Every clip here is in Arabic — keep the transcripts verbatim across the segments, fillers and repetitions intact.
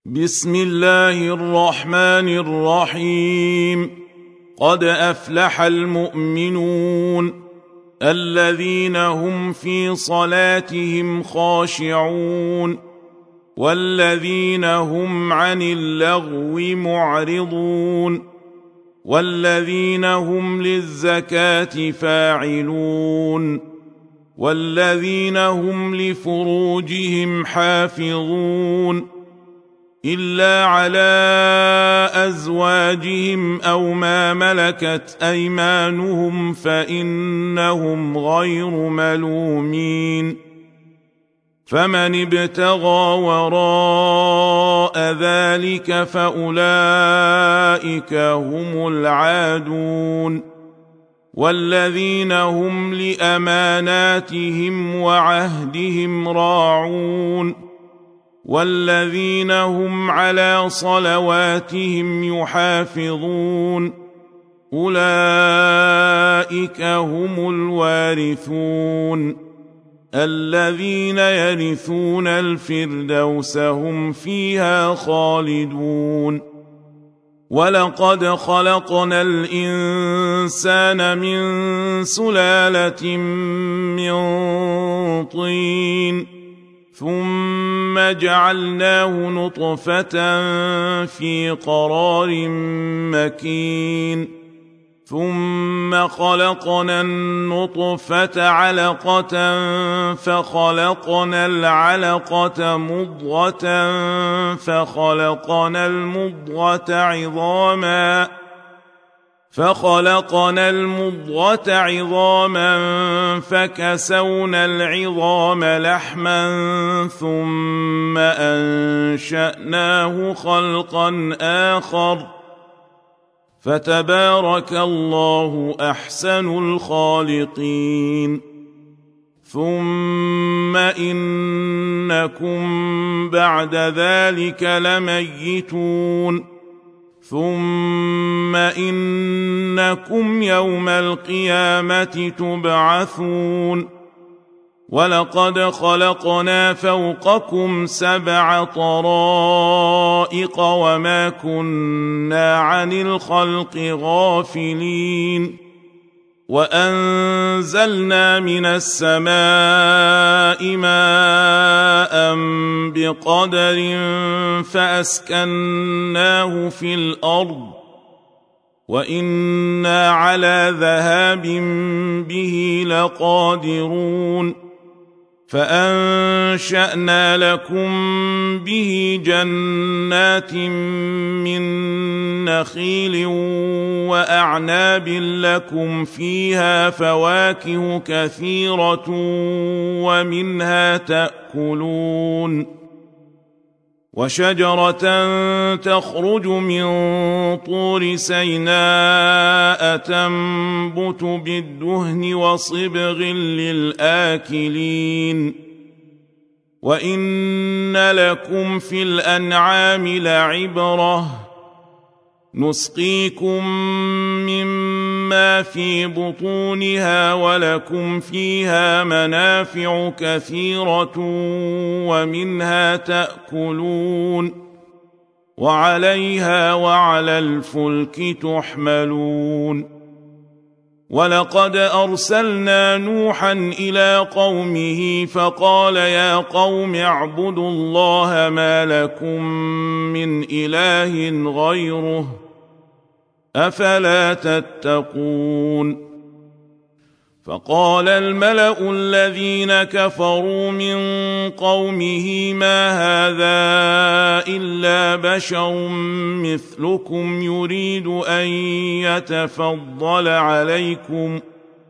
بسم الله الرحمن الرحيم. قد أفلح المؤمنون الذين هم في صلاتهم خاشعون والذين هم عن اللغو معرضون والذين هم للزكاة فاعلون والذين هم لفروجهم حافظون إلا على أزواجهم أو ما ملكت أيمانهم فإنهم غير ملومين. فمن ابتغى وراء ذلك فأولئك هم العادون والذين هم لأماناتهم وعهدهم راعون والذين هم على صلواتهم يحافظون أولئك هم الوارثون الذين يرثون الفردوس هم فيها خالدون. ولقد خلقنا الإنسان من سلالة من طين ثم جعلناه نطفة في قرار مكين ثم خلقنا النطفة علقة فخلقنا العلقة مضغة فخلقنا المضغة عظاما فخلقنا المضغة عظاما فكسونا العظام لحما ثم أنشأناه خلقا آخر فتبارك الله أحسن الخالقين. ثم إنكم بعد ذلك لميتون ثم إنكم يوم القيامة تبعثون. ولقد خلقنا فوقكم سبع طرائق وما كنا عن الخلق غافلين وأنزلنا من السماء ماء بقدر فأسكناه في الأرض وإنا على ذهاب به لقادرون. فأنشأنا لكم به جنات من نخيل وأعناب لكم فيها فواكه كثيرة ومنها تأكلون وشجرة تخرج من طور سيناء تنبت بالدهن وصبغ للآكلين وإن لكم في الأنعام لعبرة نسقيكم مما في بطونها ولكم فيها منافع كثيرة ومنها تأكلون وعليها وعلى الفلك تحملون. ولقد أرسلنا نوحا إلى قومه فقال يا قوم اعبدوا الله ما لكم من إله غيره أفلا تتقون. فقال الملأ الذين كفروا من قومه ما هذا إلا بشر مثلكم يريد أن يتفضل عليكم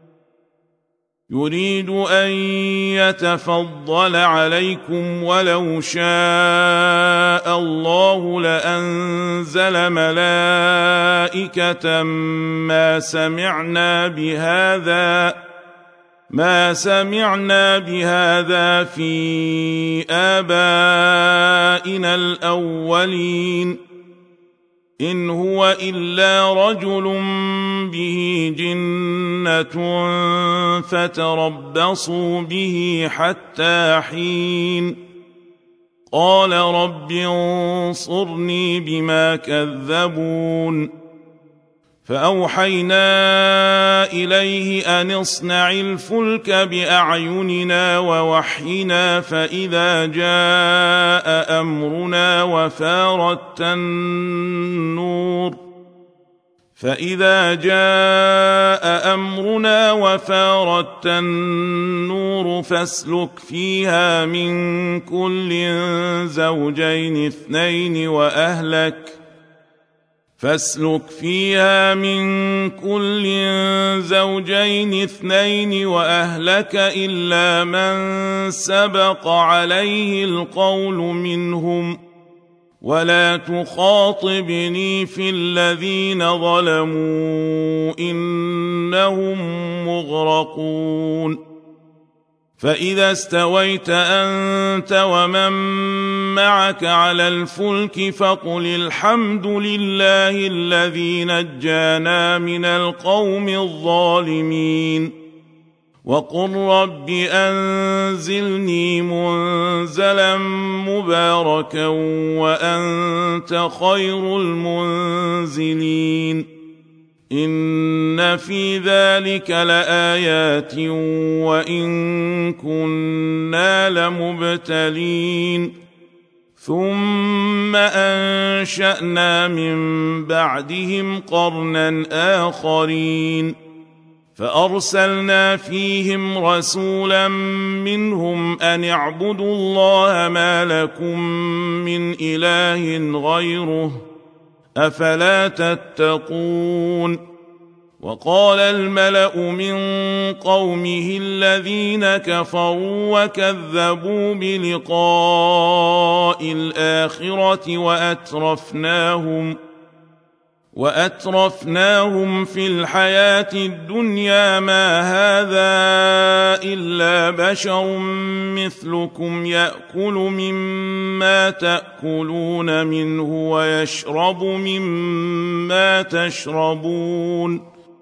يريد أن يتفضل عليكم ولو شاء الله لأنزل ملائكة ما سمعنا بهذا ما سمعنا بهذا في آبائنا الأولين إن هو إلا رجل به جنة فتربصوا به حتى حين قال رب انصرني بما كذبون فأوحينا إليه أن اصنع الفلك بأعيننا ووحينا فإذا جاء أمرنا وفارت النور فإذا جاء أمرنا وفارت النور فاسلك فيها من كل زوجين اثنين وأهلك فاسلك فيها من كل زوجين اثنين وأهلك إلا من سبق عليه القول منهم ولا تخاطبني في الذين ظلموا إنهم مغرقون فإذا استويت أنت ومن معك على الفلك فقل الحمد لله الذي نجانا من القوم الظالمين وقل رب أنزلني منزلا مباركا وأنت خير المنزلين إن في ذلك لآيات وإن كنا لمبتلين ثم أنشأنا من بعدهم قرنا آخرين فأرسلنا فيهم رسولا منهم أن اعبدوا الله ما لكم من إله غيره أفلا تتقون وقال الملأ من قومه الذين كفروا وكذبوا بلقاء الآخرة وأترفناهم وأترفناهم في الحياة الدنيا ما هذا إلا بشر مثلكم يأكل مما تأكلون منه ويشرب مما تشربون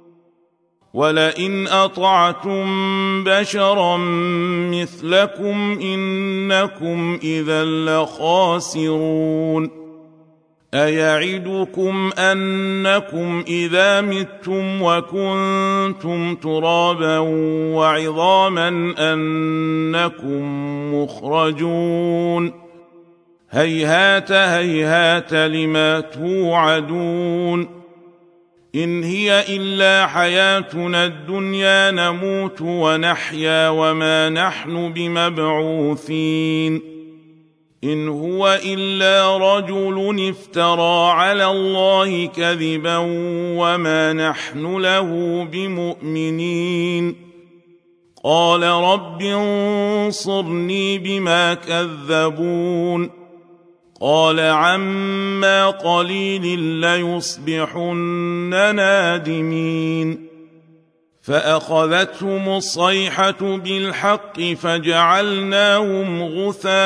ولئن أطعتم بشرا مثلكم إنكم إذا لخاسرون أيعدكم أنكم إذا متم وكنتم ترابا وعظاما أنكم مخرجون هيهات هيهات لما توعدون إن هي إلا حياتنا الدنيا نموت ونحيا وما نحن بمبعوثين إن هو إلا رجل افترى على الله كذبا وما نحن له بمؤمنين قال رب انصرني بما كذبون قال عما قليل ليصبحن نادمين فأخذتهم الصيحة بالحق فجعلناهم غثاء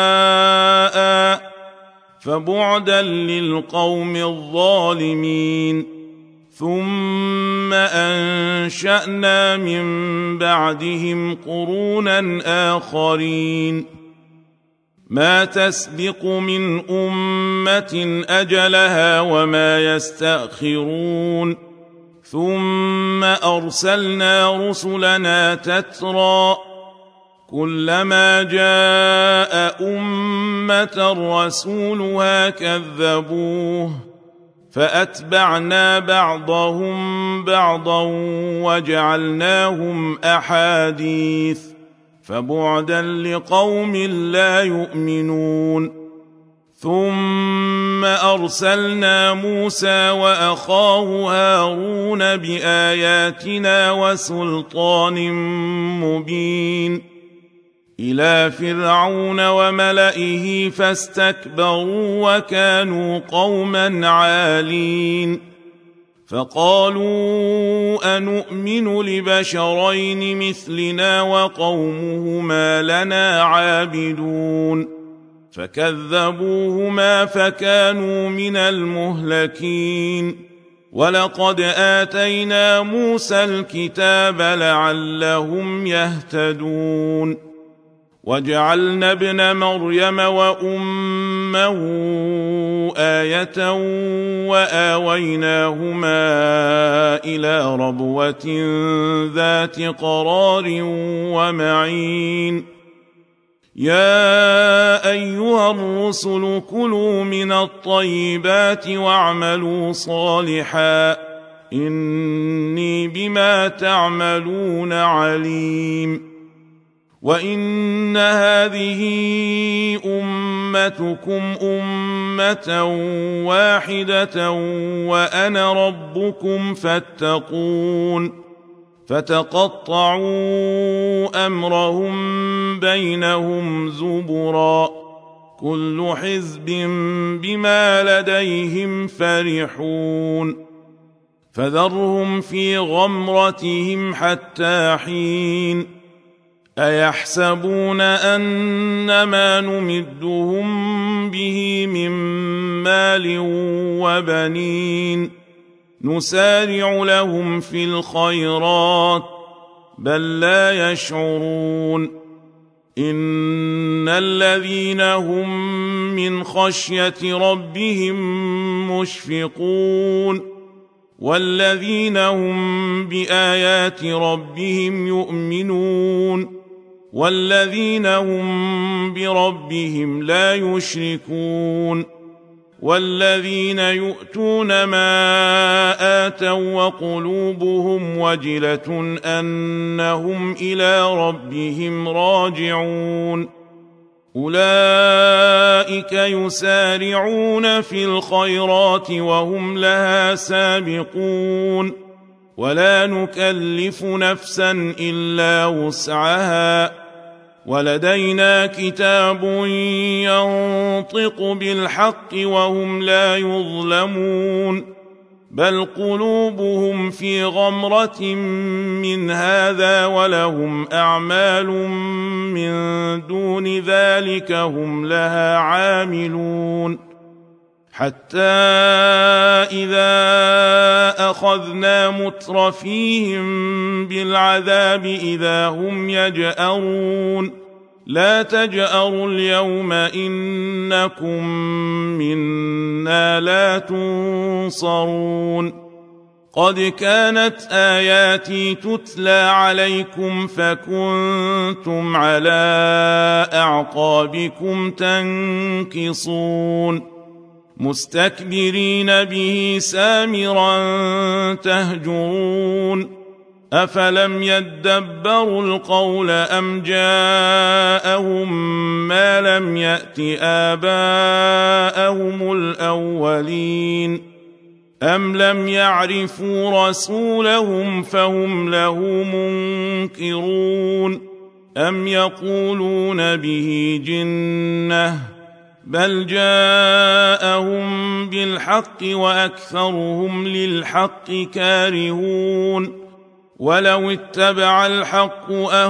فبعدا للقوم الظالمين ثم أنشأنا من بعدهم قرونا آخرين ما تسبق من أمة أجلها وما يستأخرون ثم أرسلنا رسلنا تترى كلما جاء أمة رسولها كذبوه فأتبعنا بعضهم بعضا وجعلناهم أحاديث فبعدا لقوم لا يؤمنون ثم أرسلنا موسى وأخاه هارون بآياتنا وسلطان مبين إلى فرعون وملئه فاستكبروا وكانوا قوما عالين فقالوا أنؤمن لبشرين مثلنا وقومهما لنا عابدون فكذبوهما فكانوا من المهلكين ولقد آتينا موسى الكتاب لعلهم يهتدون وجعلنا ابن مريم وأمه آية وآويناهما إلى ربوة ذات قرار ومعين يا أيها الرسل كلوا من الطيبات واعملوا صالحا إني بما تعملون عليم وإن هذه أمتكم أمة واحدة وأنا ربكم فاتقون فتقطعوا أمرهم بينهم زبرا كل حزب بما لديهم فرحون فذرهم في غمرتهم حتى حين أيحسبون أن ما نمدهم به من مال وبنين نسارع لهم في الخيرات بل لا يشعرون إن الذين هم من خشية ربهم مشفقون والذين هم بآيات ربهم يؤمنون والذين هم بربهم لا يشركون والذين يؤتون ما آتوا وقلوبهم وجلة أنهم إلى ربهم راجعون أولئك يسارعون في الخيرات وهم لها سابقون ولا نكلف نفسا إلا وسعها ولدينا كتاب ينطق بالحق وهم لا يظلمون بل قلوبهم في غمرة من هذا ولهم أعمال من دون ذلك هم لها عاملون حتى إذا أخذنا مترفيهم بالعذاب إذا هم يجأرون لا تجأروا اليوم إنكم منا لا تنصرون قد كانت آياتي تتلى عليكم فكنتم على أعقابكم تنكصون مستكبرين به سامرا تهجرون أفلم يدبروا القول أم جاءهم ما لم يأت آباءهم الأولين أم لم يعرفوا رسولهم فهم له منكرون أم يقولون به جنة بل جاءهم بالحق وأكثرهم للحق كارهون ولو اتبع الحق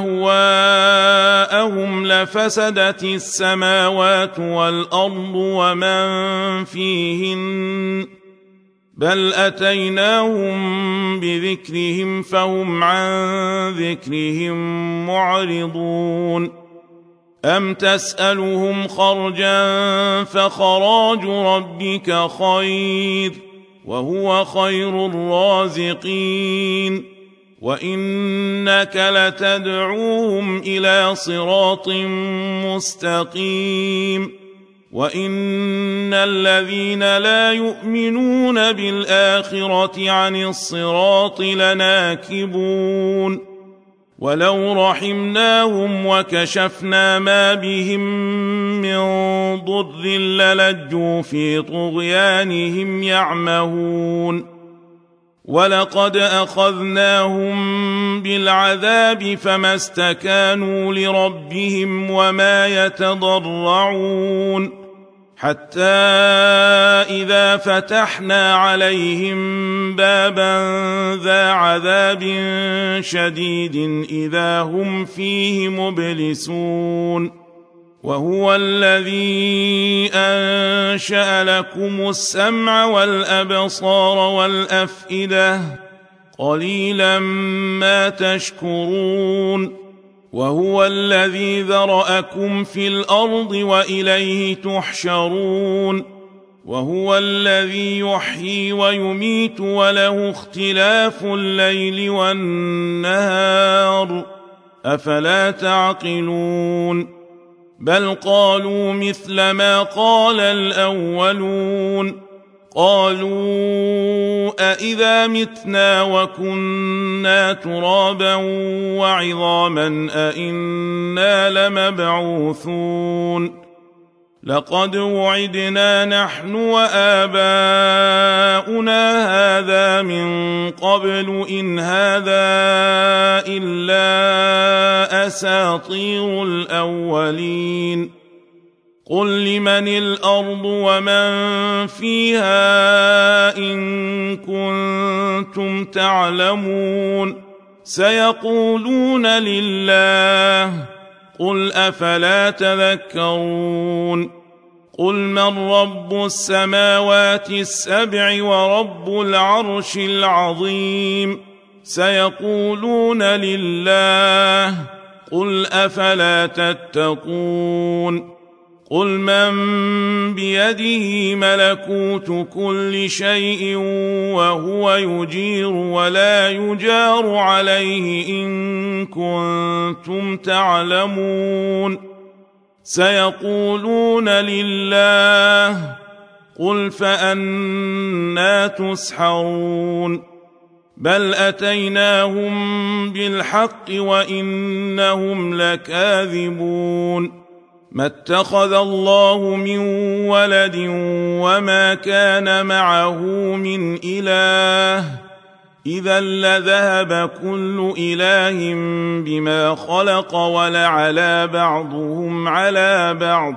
أهواءهم لفسدت السماوات والأرض ومن فيهن بل أتيناهم بذكرهم فهم عن ذكرهم معرضون أم تسألهم خرجا فخراج ربك خير وهو خير الرازقين وإنك لتدعوهم إلى صراط مستقيم وإن الذين لا يؤمنون بالآخرة عن الصراط لناكبون ولو رحمناهم وكشفنا ما بهم من ضر للجوا في طغيانهم يعمهون ولقد أخذناهم بالعذاب فما استكانوا لربهم وما يتضرعون حتى إذا فتحنا عليهم بابا ذا عذاب شديد إذا هم فيه مبلسون وهو الذي أنشأ لكم السمع والأبصار والأفئدة قليلا ما تشكرون وهو الذي ذرأكم في الأرض وإليه تحشرون وهو الذي يحيي ويميت وله اختلاف الليل والنهار أفلا تعقلون بل قالوا مثل ما قال الأولون قالوا أإذا متنا وكنا ترابا وعظاما أإنا لمبعوثون لقد وعدنا نحن وآباؤنا هذا من قبل إن هذا إلا أساطير الأولين قل لمن الأرض ومن فيها إن كنتم تعلمون سيقولون لله قل أفلا تذكرون قل من رب السماوات السبع ورب العرش العظيم سيقولون لله قل أفلا تتقون قل من بيده ملكوت كل شيء وهو يجير ولا يجار عليه إن كنتم تعلمون سيقولون لله قل فأنى تسحرون بل أتيناهم بالحق وإنهم لكاذبون ما اتخذ الله من ولد وما كان معه من إله إذا لذهب كل إله بما خلق ولعلى بعضهم على بعض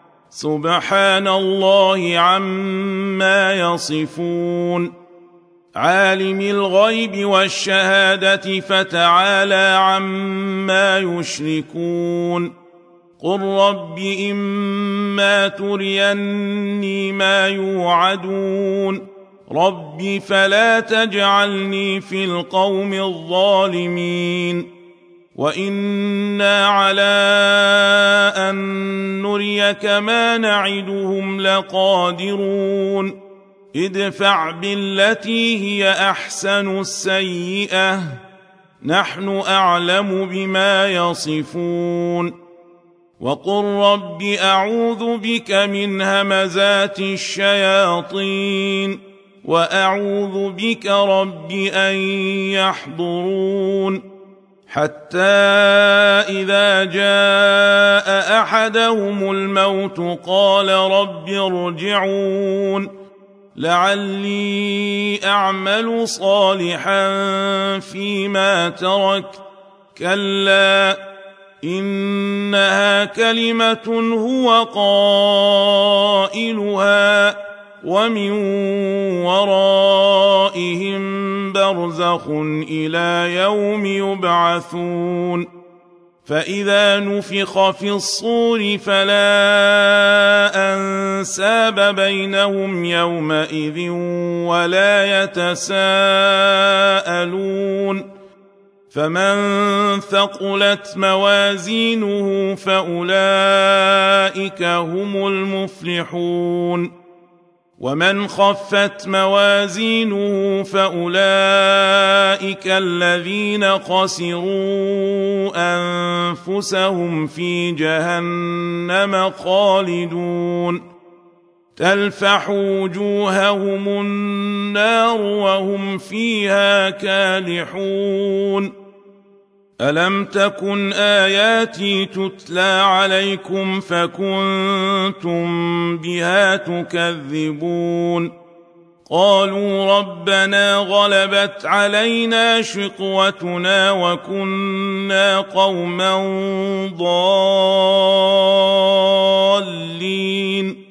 سبحان الله عما يصفون عالم الغيب والشهادة فتعالى عما يشركون قل رب إما تريني ما يوعدون رب فلا تجعلني في القوم الظالمين وإنا على أن نريك ما نعدهم لقادرون ادفع بالتي هي أحسن السيئة نحن أعلم بما يصفون وقل رب أعوذ بك من همزات الشياطين وأعوذ بك رب أن يحضرون حتى إذا جاء أحدهم الموت قال رب ارجعون لعلي أعمل صالحا فيما تركت كلا إنها كلمة هو قائلها ومن ورائهم برزخ إلى يوم يبعثون فإذا نفخ في الصور فلا أنساب بينهم يومئذ ولا يتساءلون فمن ثقلت موازينه فأولئك هم المفلحون ومن خفت موازينه فأولئك الذين خسروا أنفسهم في جهنم خالدون تلفح وجوههم النار وهم فيها كالحون ألم تكن آياتي تتلى عليكم فكنتم بها تكذبون قالوا ربنا غلبت علينا شقوتنا وكنا قوما ضالين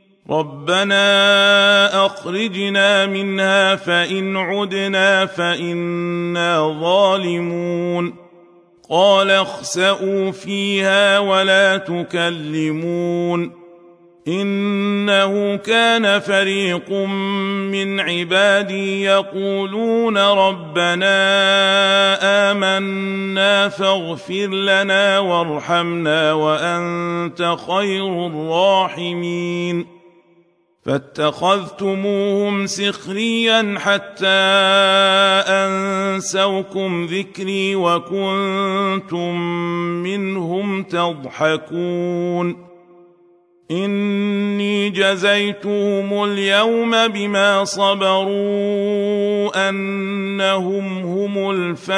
ربنا أخرجنا منها فإن عدنا فإنا ظالمون قال اخسئوا فيها ولا تكلمون إنه كان فريق من عبادي يقولون ربنا آمنا فاغفر لنا وارحمنا وأنت خير الراحمين فاتخذتموهم سخريا حتى أنسوكم ذكري وكنتم منهم تضحكون إني جزيتهم اليوم بما صبروا أنهم هم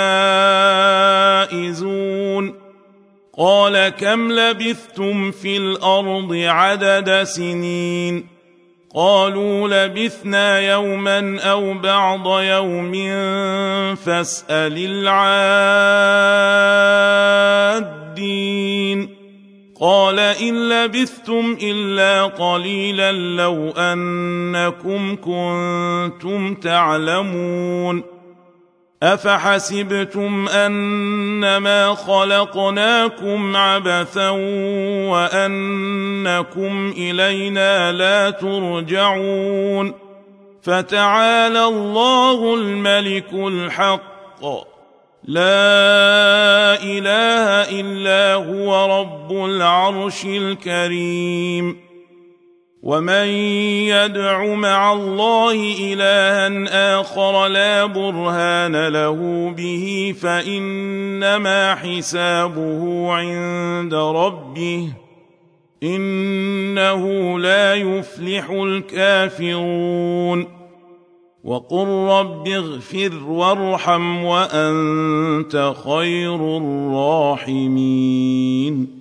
الفائزون قال كم لبثتم في الأرض عدد سنين قالوا لبثنا يوما أو بعض يوم فاسأل العادين قال إن لبثتم إلا قليلا لو أنكم كنتم تعلمون أفحسبتم أنما خلقناكم عبثا وأنكم إلينا لا ترجعون فتعالى الله الملك الحق لا إله إلا هو رب العرش الكريم ومن يدع مع الله إلها آخر لا برهان له به فإنما حسابه عند ربه إنه لا يفلح الكافرون وقل رب اغفر وارحم وأنت خير الراحمين